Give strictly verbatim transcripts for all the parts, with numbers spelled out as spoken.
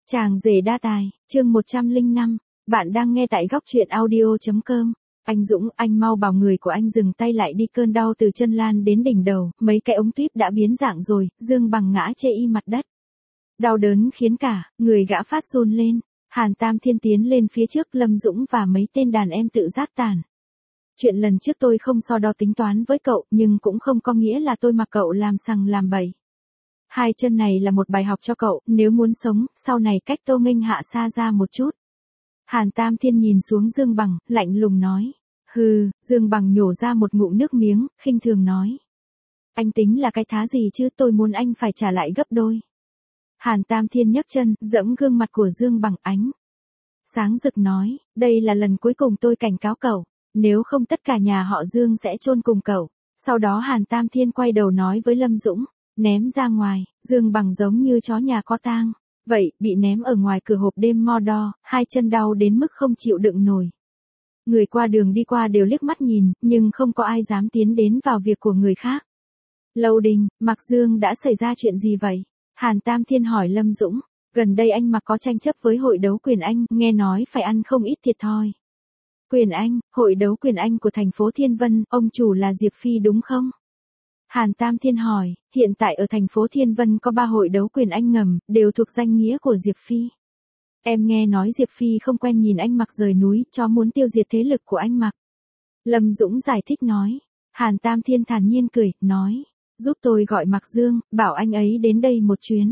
Chàng rể đa tài, chương một trăm lẻ năm, bạn đang nghe tại góc truyện audio.com. Anh Dũng, anh mau bảo người của anh dừng tay lại đi, cơn đau từ chân lan đến đỉnh đầu, mấy cái ống tuyếp đã biến dạng rồi, Dương Bằng ngã chê y mặt đất. Đau đớn khiến cả, người gã phát run lên. Hàn Tam Thiên tiến lên phía trước, Lâm Dũng và mấy tên đàn em tự giác tản. Chuyện lần trước tôi không so đo tính toán với cậu, nhưng cũng không có nghĩa là tôi mặc cậu làm sằng làm bậy. Hai chân này là một bài học cho cậu, nếu muốn sống, sau này cách Tô Nghênh Hạ xa ra một chút. Hàn Tam Thiên nhìn xuống Dương Bằng, lạnh lùng nói. Hừ, Dương Bằng nhổ ra một ngụm nước miếng, khinh thường nói. Anh tính là cái thá gì chứ, tôi muốn anh phải trả lại gấp đôi. Hàn Tam Thiên nhấc chân, giẫm gương mặt của Dương Bằng, ánh sáng rực nói, đây là lần cuối cùng tôi cảnh cáo cậu, nếu không tất cả nhà họ Dương sẽ chôn cùng cậu. Sau đó Hàn Tam Thiên quay đầu nói với Lâm Dũng, ném ra ngoài. Dương Bằng giống như chó nhà có tang, vậy, bị ném ở ngoài cửa hộp đêm Mordor, hai chân đau đến mức không chịu đựng nổi. Người qua đường đi qua đều liếc mắt nhìn, nhưng không có ai dám tiến đến vào việc của người khác. Lâu Đình, Mạc Dương đã xảy ra chuyện gì vậy? Hàn Tam Thiên hỏi Lâm Dũng, gần đây anh Mạc có tranh chấp với hội đấu quyền Anh, nghe nói phải ăn không ít thiệt thòi. Quyền Anh, hội đấu quyền Anh của thành phố Thiên Vân, ông chủ là Diệp Phi đúng không? Hàn Tam Thiên hỏi, hiện tại ở thành phố Thiên Vân có ba hội đấu quyền Anh ngầm, đều thuộc danh nghĩa của Diệp Phi. Em nghe nói Diệp Phi không quen nhìn anh Mạc rời núi, cho muốn tiêu diệt thế lực của anh Mạc. Lâm Dũng giải thích nói. Hàn Tam Thiên thản nhiên cười, nói, giúp tôi gọi Mạc Dương, bảo anh ấy đến đây một chuyến.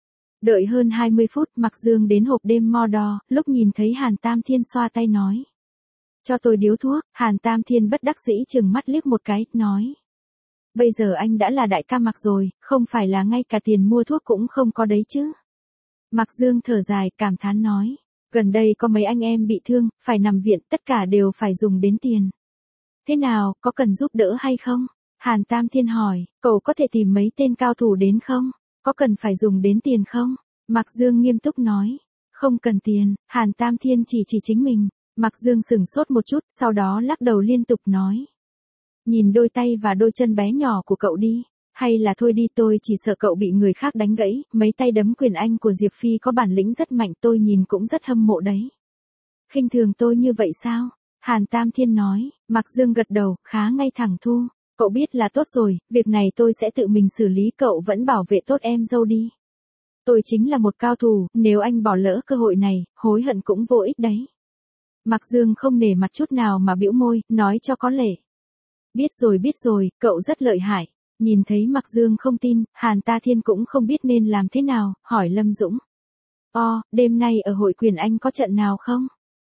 Đợi hơn hai mươi phút, Mạc Dương đến hộp đêm Mordor, lúc nhìn thấy Hàn Tam Thiên xoa tay nói. Cho tôi điếu thuốc. Hàn Tam Thiên bất đắc dĩ trừng mắt liếc một cái, nói. Bây giờ anh đã là đại ca Mạc rồi, không phải là ngay cả tiền mua thuốc cũng không có đấy chứ. Mạc Dương thở dài, cảm thán nói. Gần đây có mấy anh em bị thương, phải nằm viện, tất cả đều phải dùng đến tiền. Thế nào, có cần giúp đỡ hay không? Hàn Tam Thiên hỏi, cậu có thể tìm mấy tên cao thủ đến không? Có cần phải dùng đến tiền không? Mạc Dương nghiêm túc nói. Không cần tiền. Hàn Tam Thiên chỉ chỉ chính mình. Mạc Dương sửng sốt một chút, sau đó lắc đầu liên tục nói. Nhìn đôi tay và đôi chân bé nhỏ của cậu đi, hay là thôi đi, tôi chỉ sợ cậu bị người khác đánh gãy, mấy tay đấm quyền Anh của Diệp Phi có bản lĩnh rất mạnh, tôi nhìn cũng rất hâm mộ đấy. Khinh thường tôi như vậy sao? Hàn Tam Thiên nói. Mạc Dương gật đầu, khá ngay thẳng thu, cậu biết là tốt rồi, việc này tôi sẽ tự mình xử lý, cậu vẫn bảo vệ tốt em dâu đi. Tôi chính là một cao thủ, nếu anh bỏ lỡ cơ hội này, hối hận cũng vô ích đấy. Mạc Dương không nể mặt chút nào mà bĩu môi, nói cho có lệ. Biết rồi biết rồi, cậu rất lợi hại. Nhìn thấy Mạc Dương không tin, Hàn Ta Thiên cũng không biết nên làm thế nào, hỏi Lâm Dũng. O, đêm nay ở hội quyền Anh có trận nào không?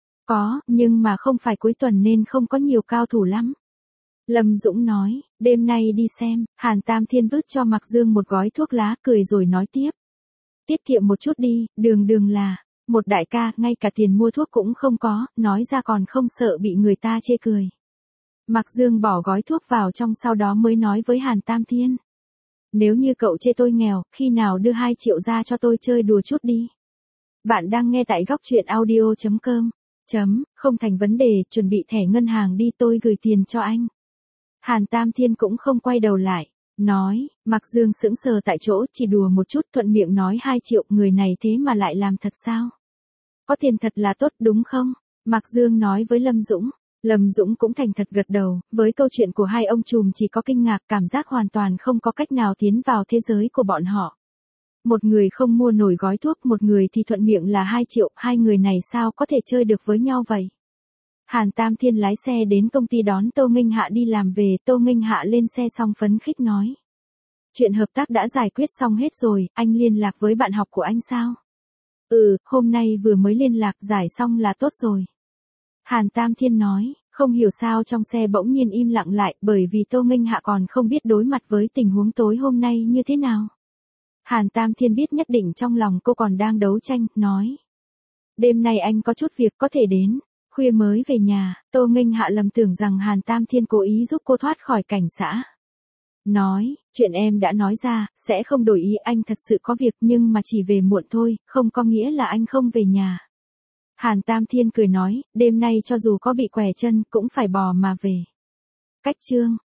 Có, nhưng mà không phải cuối tuần nên không có nhiều cao thủ lắm. Lâm Dũng nói, đêm nay đi xem. Hàn Tam Thiên vứt cho Mạc Dương một gói thuốc lá, cười rồi nói tiếp. Tiết kiệm một chút đi, đường đường là một đại ca, ngay cả tiền mua thuốc cũng không có, nói ra còn không sợ bị người ta chê cười. Mạc Dương bỏ gói thuốc vào trong, sau đó mới nói với Hàn Tam Thiên. Nếu như cậu chê tôi nghèo, khi nào đưa hai triệu ra cho tôi chơi đùa chút đi. Bạn đang nghe tại góc truyện audio.com. Chấm, không thành vấn đề, chuẩn bị thẻ ngân hàng đi, tôi gửi tiền cho anh. Hàn Tam Thiên cũng không quay đầu lại, nói. Mạc Dương sững sờ tại chỗ, chỉ đùa một chút, thuận miệng nói hai triệu, người này thế mà lại làm thật sao? Có tiền thật là tốt đúng không? Mạc Dương nói với Lâm Dũng. Lâm Dũng cũng thành thật gật đầu, với câu chuyện của hai ông trùm chỉ có kinh ngạc, cảm giác hoàn toàn không có cách nào tiến vào thế giới của bọn họ. Một người không mua nổi gói thuốc, một người thì thuận miệng là hai triệu, hai người này sao có thể chơi được với nhau vậy? Hàn Tam Thiên lái xe đến công ty đón Tô Nghênh Hạ đi làm về, Tô Nghênh Hạ lên xe xong phấn khích nói. Chuyện hợp tác đã giải quyết xong hết rồi, anh liên lạc với bạn học của anh sao? Ừ, hôm nay vừa mới liên lạc, giải xong là tốt rồi. Hàn Tam Thiên nói, không hiểu sao trong xe bỗng nhiên im lặng lại, bởi vì Tô Nghênh Hạ còn không biết đối mặt với tình huống tối hôm nay như thế nào. Hàn Tam Thiên biết nhất định trong lòng cô còn đang đấu tranh, nói. Đêm nay anh có chút việc có thể đến, khuya mới về nhà. Tô Nghênh Hạ lầm tưởng rằng Hàn Tam Thiên cố ý giúp cô thoát khỏi cảnh xã. Nói, chuyện em đã nói ra, sẽ không đổi ý, anh thật sự có việc nhưng mà chỉ về muộn thôi, không có nghĩa là anh không về nhà. Hàn Tam Thiên cười nói, đêm nay cho dù có bị què chân, cũng phải bò mà về. Cách chương.